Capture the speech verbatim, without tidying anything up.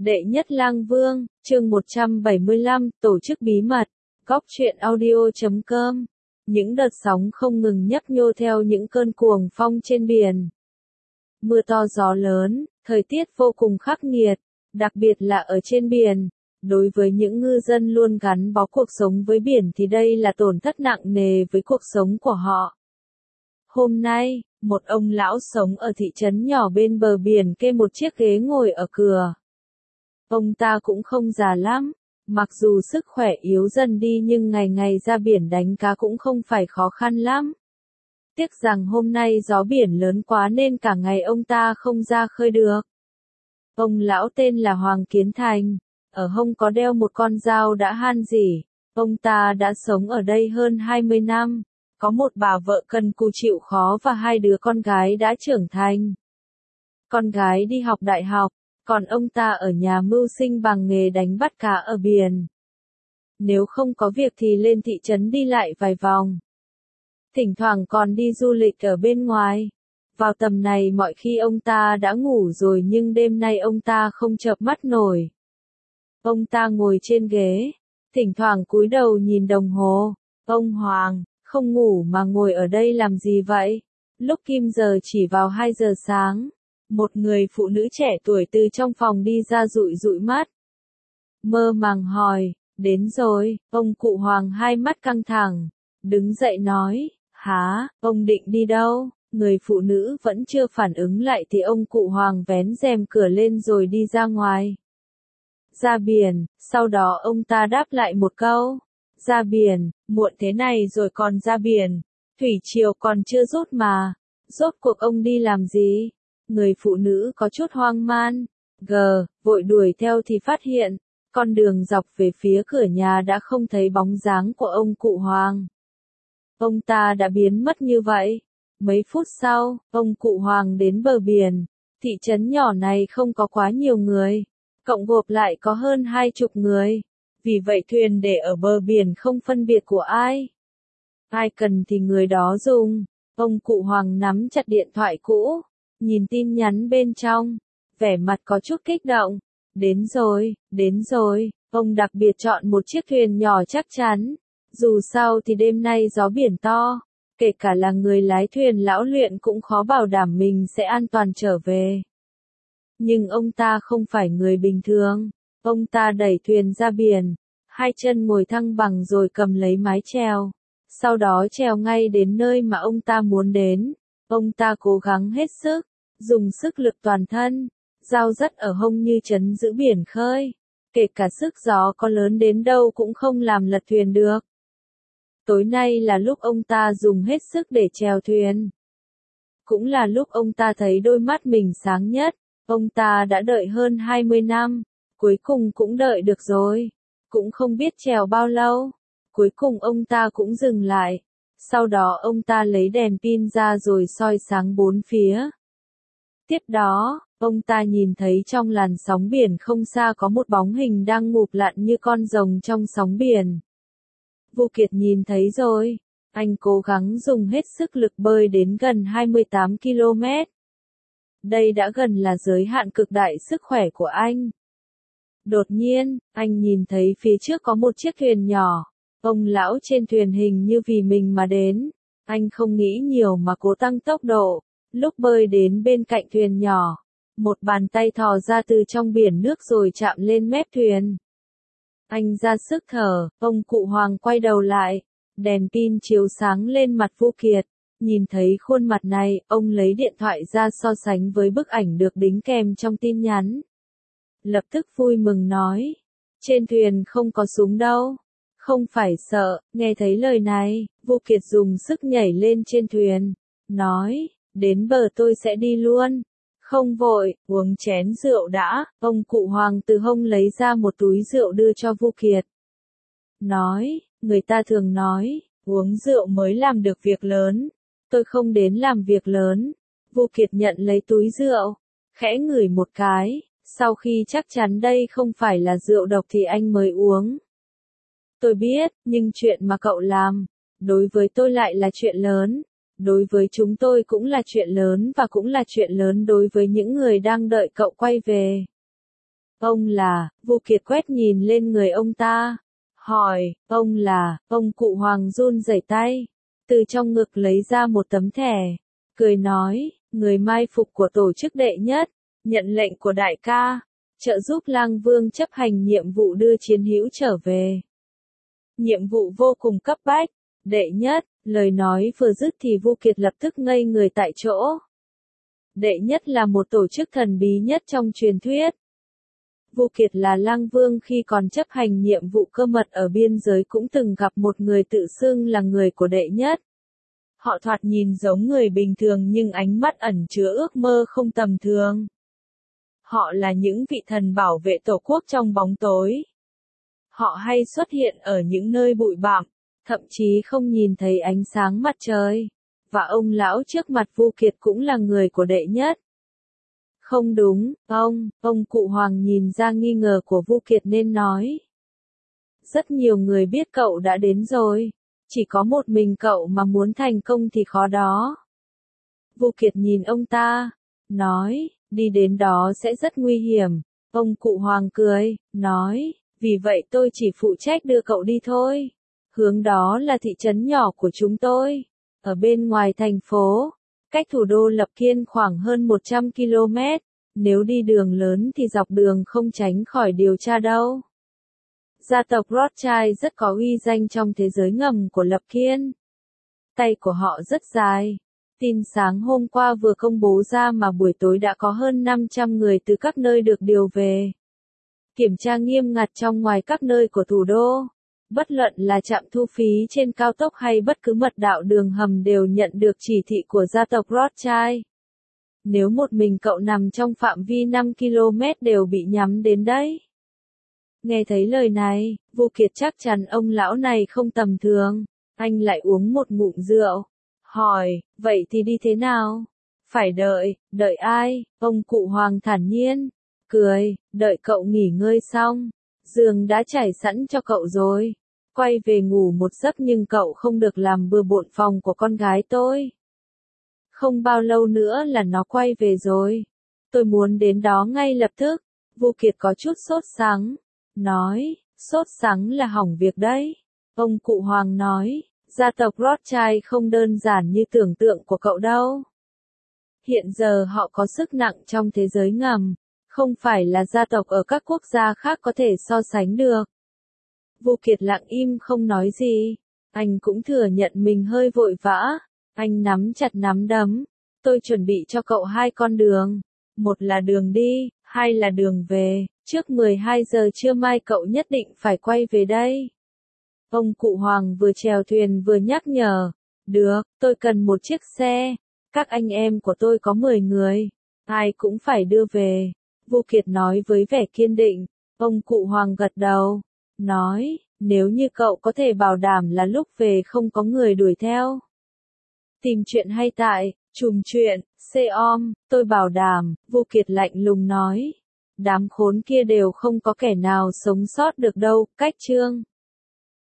Đệ nhất lang vương, chương một trăm bảy mươi lăm, tổ chức bí mật, góc truyện audio chấm com. Những đợt sóng không ngừng nhấp nhô theo những cơn cuồng phong trên biển. Mưa to gió lớn, thời tiết vô cùng khắc nghiệt, đặc biệt là ở trên biển. Đối với những ngư dân luôn gắn bó cuộc sống với biển thì đây là tổn thất nặng nề với cuộc sống của họ. Hôm nay, một ông lão sống ở thị trấn nhỏ bên bờ biển kê một chiếc ghế ngồi ở cửa. Ông ta cũng không già lắm, mặc dù sức khỏe yếu dần đi nhưng ngày ngày ra biển đánh cá cũng không phải khó khăn lắm. Tiếc rằng hôm nay gió biển lớn quá nên cả ngày ông ta không ra khơi được. Ông lão tên là Hoàng Kiến Thành, ở hông có đeo một con dao đã han rỉ. Ông ta đã sống ở đây hơn hai mươi năm, có một bà vợ cần cù chịu khó và hai đứa con gái đã trưởng thành. Con gái đi học đại học, còn ông ta ở nhà mưu sinh bằng nghề đánh bắt cá ở biển. Nếu không có việc thì lên thị trấn đi lại vài vòng. Thỉnh thoảng còn đi du lịch ở bên ngoài. Vào tầm này mọi khi ông ta đã ngủ rồi nhưng đêm nay ông ta không chợp mắt nổi. Ông ta ngồi trên ghế, thỉnh thoảng cúi đầu nhìn đồng hồ. Ông Hoàng, không ngủ mà ngồi ở đây làm gì vậy? Lúc kim giờ chỉ vào hai giờ sáng. Một người phụ nữ trẻ tuổi từ trong phòng đi ra dụi dụi mắt. Mơ màng hỏi, đến rồi, ông cụ Hoàng hai mắt căng thẳng, đứng dậy nói, hả, ông định đi đâu? Người phụ nữ vẫn chưa phản ứng lại thì ông cụ Hoàng vén rèm cửa lên rồi đi ra ngoài. Ra biển, sau đó ông ta đáp lại một câu, ra biển, muộn thế này rồi còn ra biển, thủy triều còn chưa rút mà, rốt cuộc ông đi làm gì? Người phụ nữ có chút hoang man, gờ, vội đuổi theo thì phát hiện, con đường dọc về phía cửa nhà đã không thấy bóng dáng của ông cụ Hoàng. Ông ta đã biến mất như vậy. Mấy phút sau, ông cụ Hoàng đến bờ biển, thị trấn nhỏ này không có quá nhiều người, cộng gộp lại có hơn hai chục người, vì vậy thuyền để ở bờ biển không phân biệt của ai. Ai cần thì người đó dùng, ông cụ Hoàng nắm chặt điện thoại cũ. Nhìn tin nhắn bên trong, vẻ mặt có chút kích động. Đến rồi, đến rồi, ông đặc biệt chọn một chiếc thuyền nhỏ chắc chắn. Dù sao thì đêm nay gió biển to, kể cả là người lái thuyền lão luyện cũng khó bảo đảm mình sẽ an toàn trở về. Nhưng ông ta không phải người bình thường, ông ta đẩy thuyền ra biển, hai chân ngồi thăng bằng rồi cầm lấy mái chèo, sau đó chèo ngay đến nơi mà ông ta muốn đến. Ông ta cố gắng hết sức, dùng sức lực toàn thân, dao dắt ở hông như trấn giữ biển khơi, kể cả sức gió có lớn đến đâu cũng không làm lật thuyền được. Tối nay là lúc ông ta dùng hết sức để chèo thuyền. Cũng là lúc ông ta thấy đôi mắt mình sáng nhất, ông ta đã đợi hơn hai mươi năm, cuối cùng cũng đợi được rồi, cũng không biết chèo bao lâu, cuối cùng ông ta cũng dừng lại, sau đó ông ta lấy đèn pin ra rồi soi sáng bốn phía. Tiếp đó, ông ta nhìn thấy trong làn sóng biển không xa có một bóng hình đang ngụp lặn như con rồng trong sóng biển. Vu Kiệt nhìn thấy rồi, anh cố gắng dùng hết sức lực bơi đến gần hai mươi tám ki lô mét. Đây đã gần là giới hạn cực đại sức khỏe của anh. Đột nhiên, anh nhìn thấy phía trước có một chiếc thuyền nhỏ, ông lão trên thuyền hình như vì mình mà đến. Anh không nghĩ nhiều mà cố tăng tốc độ. Lúc bơi đến bên cạnh thuyền nhỏ, một bàn tay thò ra từ trong biển nước rồi chạm lên mép thuyền. Anh ra sức thở, ông cụ Hoàng quay đầu lại, đèn pin chiếu sáng lên mặt Vu Kiệt, nhìn thấy khuôn mặt này, ông lấy điện thoại ra so sánh với bức ảnh được đính kèm trong tin nhắn. Lập tức vui mừng nói, trên thuyền không có súng đâu, không phải sợ. Nghe thấy lời này, Vu Kiệt dùng sức nhảy lên trên thuyền, nói, đến bờ tôi sẽ đi luôn. Không vội, uống chén rượu đã. Ông cụ Hoàng từ hông lấy ra một túi rượu đưa cho Vu Kiệt. Nói, người ta thường nói, uống rượu mới làm được việc lớn. Tôi không đến làm việc lớn. Vu Kiệt nhận lấy túi rượu, khẽ ngửi một cái, sau khi chắc chắn đây không phải là rượu độc thì anh mới uống. Tôi biết, nhưng chuyện mà cậu làm, đối với tôi lại là chuyện lớn. Đối với chúng tôi cũng là chuyện lớn và cũng là chuyện lớn đối với những người đang đợi cậu quay về. Ông là, Vu Kiệt quét nhìn lên người ông ta. Hỏi, ông là, ông cụ Hoàng run rẩy tay. Từ trong ngực lấy ra một tấm thẻ. Cười nói, người mai phục của tổ chức đệ nhất. Nhận lệnh của đại ca. Trợ giúp Lang Vương chấp hành nhiệm vụ đưa chiến hữu trở về. Nhiệm vụ vô cùng cấp bách. Đệ nhất, lời nói vừa dứt thì Vu Kiệt lập tức ngây người tại chỗ. Đệ nhất là một tổ chức thần bí nhất trong truyền thuyết. Vu Kiệt là Lang Vương khi còn chấp hành nhiệm vụ cơ mật ở biên giới cũng từng gặp một người tự xưng là người của đệ nhất. Họ thoạt nhìn giống người bình thường nhưng ánh mắt ẩn chứa ước mơ không tầm thường. Họ là những vị thần bảo vệ tổ quốc trong bóng tối. Họ hay xuất hiện ở những nơi bụi bặm, thậm chí không nhìn thấy ánh sáng mặt trời. Và ông lão trước mặt Vu Kiệt cũng là người của đệ nhất. Không đúng, ông, ông cụ Hoàng nhìn ra nghi ngờ của Vu Kiệt nên nói. Rất nhiều người biết cậu đã đến rồi. Chỉ có một mình cậu mà muốn thành công thì khó đó. Vu Kiệt nhìn ông ta, nói, đi đến đó sẽ rất nguy hiểm. Ông cụ Hoàng cười, nói, vì vậy tôi chỉ phụ trách đưa cậu đi thôi. Hướng đó là thị trấn nhỏ của chúng tôi, ở bên ngoài thành phố, cách thủ đô Lập Kiên khoảng hơn một trăm ki lô mét. Nếu đi đường lớn thì dọc đường không tránh khỏi điều tra đâu. Gia tộc Rothschild rất có uy danh trong thế giới ngầm của Lập Kiên. Tay của họ rất dài. Tin sáng hôm qua vừa công bố ra mà buổi tối đã có hơn năm trăm người từ các nơi được điều về. Kiểm tra nghiêm ngặt trong ngoài các nơi của thủ đô. Bất luận là trạm thu phí trên cao tốc hay bất cứ mật đạo đường hầm đều nhận được chỉ thị của gia tộc Rothschild. Nếu một mình cậu nằm trong phạm vi năm ki lô mét đều bị nhắm đến đấy. Nghe thấy lời này, Vu Kiệt chắc chắn ông lão này không tầm thường. Anh lại uống một ngụm rượu. Hỏi, vậy thì đi thế nào? Phải đợi, đợi ai? Ông cụ Hoàng thản nhiên. Cười, đợi cậu nghỉ ngơi xong. Giường đã trải sẵn cho cậu rồi. Quay về ngủ một giấc nhưng cậu không được làm bừa bộn phòng của con gái tôi. Không bao lâu nữa là nó quay về rồi. Tôi muốn đến đó ngay lập tức. Vu Kiệt có chút sốt sắng. Nói, sốt sắng là hỏng việc đấy. Ông cụ Hoàng nói, gia tộc Rothschild không đơn giản như tưởng tượng của cậu đâu. Hiện giờ họ có sức nặng trong thế giới ngầm. Không phải là gia tộc ở các quốc gia khác có thể so sánh được. Vu Kiệt lặng im không nói gì. Anh cũng thừa nhận mình hơi vội vã. Anh nắm chặt nắm đấm. Tôi chuẩn bị cho cậu hai con đường. Một là đường đi, hai là đường về. Trước mười hai giờ trưa mai cậu nhất định phải quay về đây. Ông cụ Hoàng vừa chèo thuyền vừa nhắc nhở. Được, tôi cần một chiếc xe. Các anh em của tôi có mười người. Ai cũng phải đưa về. Vu Kiệt nói với vẻ kiên định. Ông cụ Hoàng gật đầu. Nói, nếu như cậu có thể bảo đảm là lúc về không có người đuổi theo. Tìm chuyện hay tại, chùm chuyện, xe-om, tôi bảo đảm, Vu Kiệt lạnh lùng nói. Đám khốn kia đều không có kẻ nào sống sót được đâu, cách chương.